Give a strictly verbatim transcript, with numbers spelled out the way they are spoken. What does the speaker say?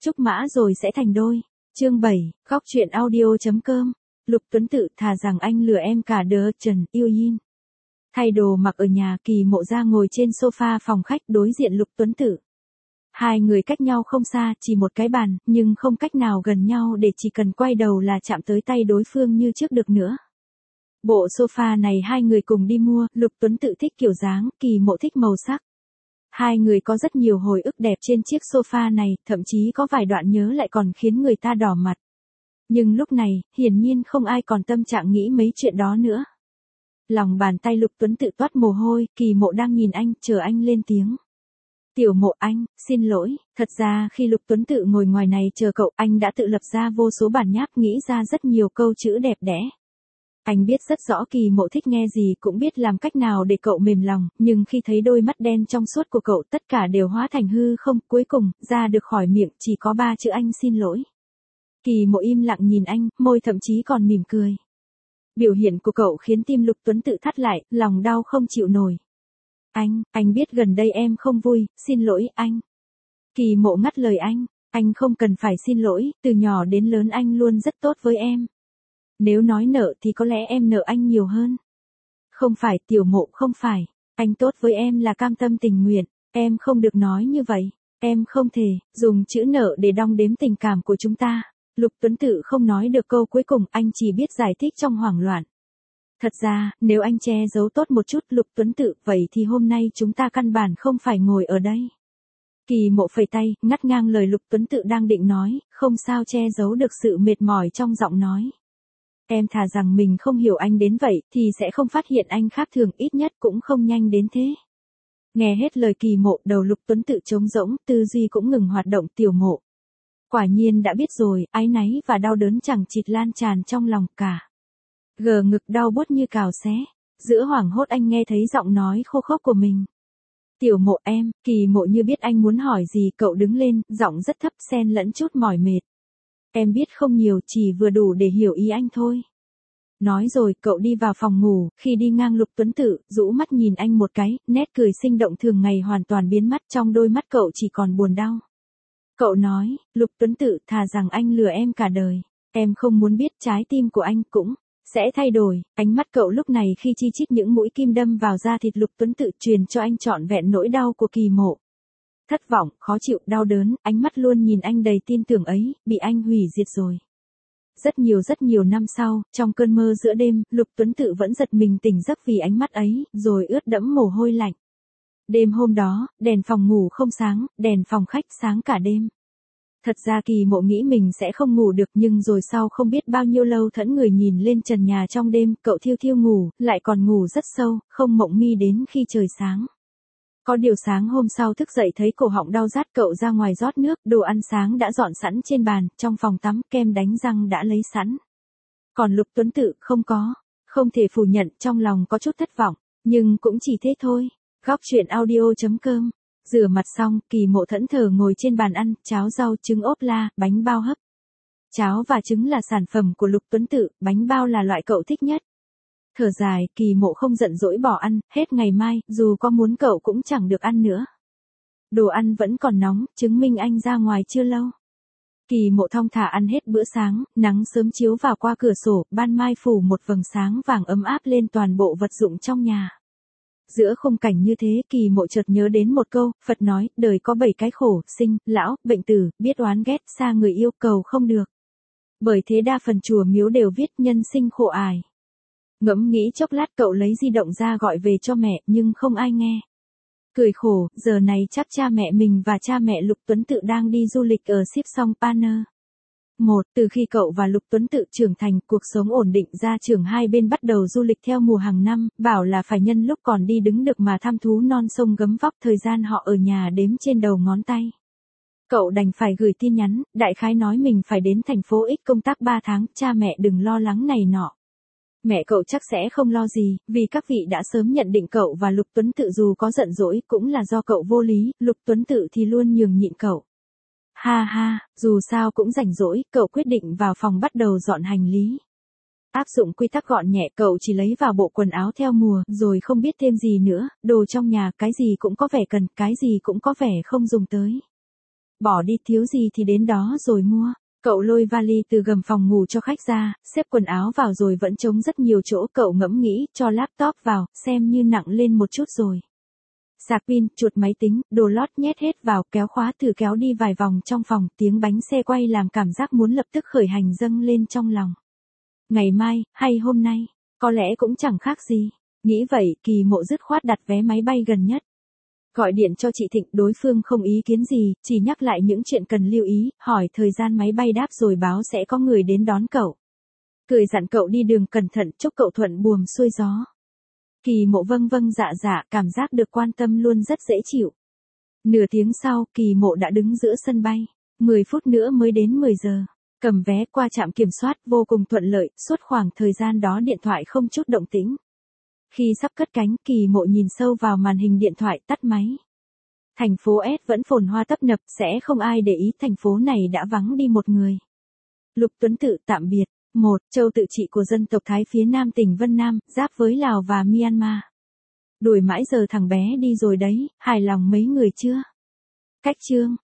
Trúc mã rồi sẽ thành đôi. Chương bảy, góc truyện audio chấm com. Lục Tuấn Tự thà rằng anh lừa em cả đỡ Trần Yêu Yin. Thay đồ mặc ở nhà, Kỳ Mộ ra ngồi trên sofa phòng khách đối diện Lục Tuấn Tự. Hai người cách nhau không xa, chỉ một cái bàn, nhưng không cách nào gần nhau để chỉ cần quay đầu là chạm tới tay đối phương như trước được nữa. Bộ sofa này hai người cùng đi mua, Lục Tuấn Tự thích kiểu dáng, Kỳ Mộ thích màu sắc. Hai người có rất nhiều hồi ức đẹp trên chiếc sofa này, thậm chí có vài đoạn nhớ lại còn khiến người ta đỏ mặt. Nhưng lúc này, hiển nhiên không ai còn tâm trạng nghĩ mấy chuyện đó nữa. Lòng bàn tay Lục Tuấn Tự toát mồ hôi, Kỳ Mộ đang nhìn anh, chờ anh lên tiếng. Tiểu Mộ anh, xin lỗi, thật ra khi Lục Tuấn Tự ngồi ngoài này chờ cậu, anh đã tự lập ra vô số bản nháp, nghĩ ra rất nhiều câu chữ đẹp đẽ. Anh biết rất rõ Kỳ Mộ thích nghe gì, cũng biết làm cách nào để cậu mềm lòng, nhưng khi thấy đôi mắt đen trong suốt của cậu tất cả đều hóa thành hư không, cuối cùng, ra được khỏi miệng chỉ có ba chữ anh xin lỗi. Kỳ Mộ im lặng nhìn anh, môi thậm chí còn mỉm cười. Biểu hiện của cậu khiến tim Lục Tuấn Tự thắt lại, lòng đau không chịu nổi. Anh, anh biết gần đây em không vui, xin lỗi anh. Kỳ Mộ ngắt lời anh, anh không cần phải xin lỗi, từ nhỏ đến lớn anh luôn rất tốt với em. Nếu nói nợ thì có lẽ em nợ anh nhiều hơn. Không phải Tiểu Mộ, không phải, anh tốt với em là cam tâm tình nguyện, em không được nói như vậy, em không thể dùng chữ nợ để đong đếm tình cảm của chúng ta. Lục Tuấn Tự không nói được câu cuối cùng, anh chỉ biết giải thích trong hoảng loạn. Thật ra, nếu anh che giấu tốt một chút Lục Tuấn Tự, vậy thì hôm nay chúng ta căn bản không phải ngồi ở đây. Kỳ Mộ phẩy tay, ngắt ngang lời Lục Tuấn Tự đang định nói, không sao che giấu được sự mệt mỏi trong giọng nói. Em thà rằng mình không hiểu anh đến vậy, thì sẽ không phát hiện anh khác thường, ít nhất cũng không nhanh đến thế. Nghe hết lời Kỳ Mộ, đầu Lục Tuấn Tự trống rỗng, tư duy cũng ngừng hoạt động. Tiểu Mộ. Quả nhiên đã biết rồi, áy náy và đau đớn chẳng chịt lan tràn trong lòng cả. Gờ ngực đau buốt như cào xé. Giữa hoảng hốt anh nghe thấy giọng nói khô khốc của mình. Tiểu Mộ em, Kỳ Mộ như biết anh muốn hỏi gì, cậu đứng lên, giọng rất thấp xen lẫn chút mỏi mệt. Em biết không nhiều, chỉ vừa đủ để hiểu ý anh thôi. Nói rồi, cậu đi vào phòng ngủ, khi đi ngang Lục Tuấn Tự, rũ mắt nhìn anh một cái, nét cười sinh động thường ngày hoàn toàn biến mất, trong đôi mắt cậu chỉ còn buồn đau. Cậu nói, Lục Tuấn Tự, thà rằng anh lừa em cả đời, em không muốn biết trái tim của anh cũng sẽ thay đổi. Ánh mắt cậu lúc này khi chi chít những mũi kim đâm vào da thịt Lục Tuấn Tự truyền cho anh trọn vẹn nỗi đau của Kỳ Mộ. Thất vọng, khó chịu, đau đớn, ánh mắt luôn nhìn anh đầy tin tưởng ấy, bị anh hủy diệt rồi. Rất nhiều rất nhiều năm sau, trong cơn mơ giữa đêm, Lục Tuấn Tự vẫn giật mình tỉnh giấc vì ánh mắt ấy, rồi ướt đẫm mồ hôi lạnh. Đêm hôm đó, đèn phòng ngủ không sáng, đèn phòng khách sáng cả đêm. Thật ra Kỳ Mộ nghĩ mình sẽ không ngủ được, nhưng rồi sau không biết bao nhiêu lâu thẫn người nhìn lên trần nhà trong đêm, cậu thiêu thiêu ngủ, lại còn ngủ rất sâu, không mộng mi đến khi trời sáng. Có điều sáng hôm sau thức dậy thấy cổ họng đau rát, cậu ra ngoài rót nước, đồ ăn sáng đã dọn sẵn trên bàn, trong phòng tắm, kem đánh răng đã lấy sẵn. Còn Lục Tuấn Tự không có, không thể phủ nhận, trong lòng có chút thất vọng, nhưng cũng chỉ thế thôi. Góc truyện audio chấm com. Rửa mặt xong, Kỳ Mộ thẫn thờ ngồi trên bàn ăn, cháo rau, trứng ốp la, bánh bao hấp. Cháo và trứng là sản phẩm của Lục Tuấn Tự, bánh bao là loại cậu thích nhất. Thở dài, Kỳ Mộ không giận dỗi bỏ ăn, hết ngày mai, dù có muốn cậu cũng chẳng được ăn nữa. Đồ ăn vẫn còn nóng, chứng minh anh ra ngoài chưa lâu. Kỳ Mộ thong thả ăn hết bữa sáng, nắng sớm chiếu vào qua cửa sổ, ban mai phủ một vầng sáng vàng ấm áp lên toàn bộ vật dụng trong nhà. Giữa khung cảnh như thế, Kỳ Mộ chợt nhớ đến một câu, Phật nói, đời có bảy cái khổ, sinh, lão, bệnh tử, biết oán ghét, xa người yêu, cầu không được. Bởi thế đa phần chùa miếu đều viết nhân sinh khổ ải. Ngẫm nghĩ chốc lát cậu lấy di động ra gọi về cho mẹ, nhưng không ai nghe. Cười khổ, giờ này chắc cha mẹ mình và cha mẹ Lục Tuấn Tự đang đi du lịch ở Sip Song Paner. Một, từ khi cậu và Lục Tuấn Tự trưởng thành, cuộc sống ổn định, gia trưởng hai bên bắt đầu du lịch theo mùa hàng năm, bảo là phải nhân lúc còn đi đứng được mà thăm thú non sông gấm vóc, thời gian họ ở nhà đếm trên đầu ngón tay. Cậu đành phải gửi tin nhắn, đại khái nói mình phải đến thành phố X công tác ba tháng, cha mẹ đừng lo lắng này nọ. Mẹ cậu chắc sẽ không lo gì, vì các vị đã sớm nhận định cậu và Lục Tuấn Tự dù có giận dỗi cũng là do cậu vô lý, Lục Tuấn Tự thì luôn nhường nhịn cậu. Ha ha, dù sao cũng rảnh rỗi, cậu quyết định vào phòng bắt đầu dọn hành lý. Áp dụng quy tắc gọn nhẹ, cậu chỉ lấy vào bộ quần áo theo mùa, rồi không biết thêm gì nữa, đồ trong nhà, cái gì cũng có vẻ cần, cái gì cũng có vẻ không dùng tới. bỏ đi thiếu gì thì đến đó rồi mua. Cậu lôi vali từ gầm phòng ngủ cho khách ra, xếp quần áo vào rồi vẫn trống rất nhiều chỗ. Cậu ngẫm nghĩ, cho laptop vào, xem như nặng lên một chút rồi. Sạc pin, chuột máy tính, đồ lót nhét hết vào, kéo khóa thử kéo đi vài vòng trong phòng, tiếng bánh xe quay làm cảm giác muốn lập tức khởi hành dâng lên trong lòng. Ngày mai, hay hôm nay, có lẽ cũng chẳng khác gì. Nghĩ vậy, Kỳ Mộ dứt khoát đặt vé máy bay gần nhất. Gọi điện cho chị Thịnh, đối phương không ý kiến gì, chỉ nhắc lại những chuyện cần lưu ý, hỏi thời gian máy bay đáp rồi báo sẽ có người đến đón cậu. Cười dặn cậu đi đường cẩn thận, chúc cậu thuận buồm xuôi gió. Kỳ Mộ vâng vâng dạ dạ, cảm giác được quan tâm luôn rất dễ chịu. Nửa tiếng sau, Kỳ Mộ đã đứng giữa sân bay. mười phút nữa mới đến mười giờ. Cầm vé qua trạm kiểm soát vô cùng thuận lợi, suốt khoảng thời gian đó điện thoại không chút động tĩnh. Khi sắp cất cánh, Kỳ Mộ nhìn sâu vào màn hình điện thoại, tắt máy. Thành phố S vẫn phồn hoa tấp nập, sẽ không ai để ý thành phố này đã vắng đi một người. Lục Tuấn Tự tạm biệt. một. Châu tự trị của dân tộc Thái phía nam tỉnh Vân Nam, giáp với Lào và Myanmar. Đuổi mãi giờ thằng bé đi rồi đấy, hài lòng mấy người chưa? Cách chương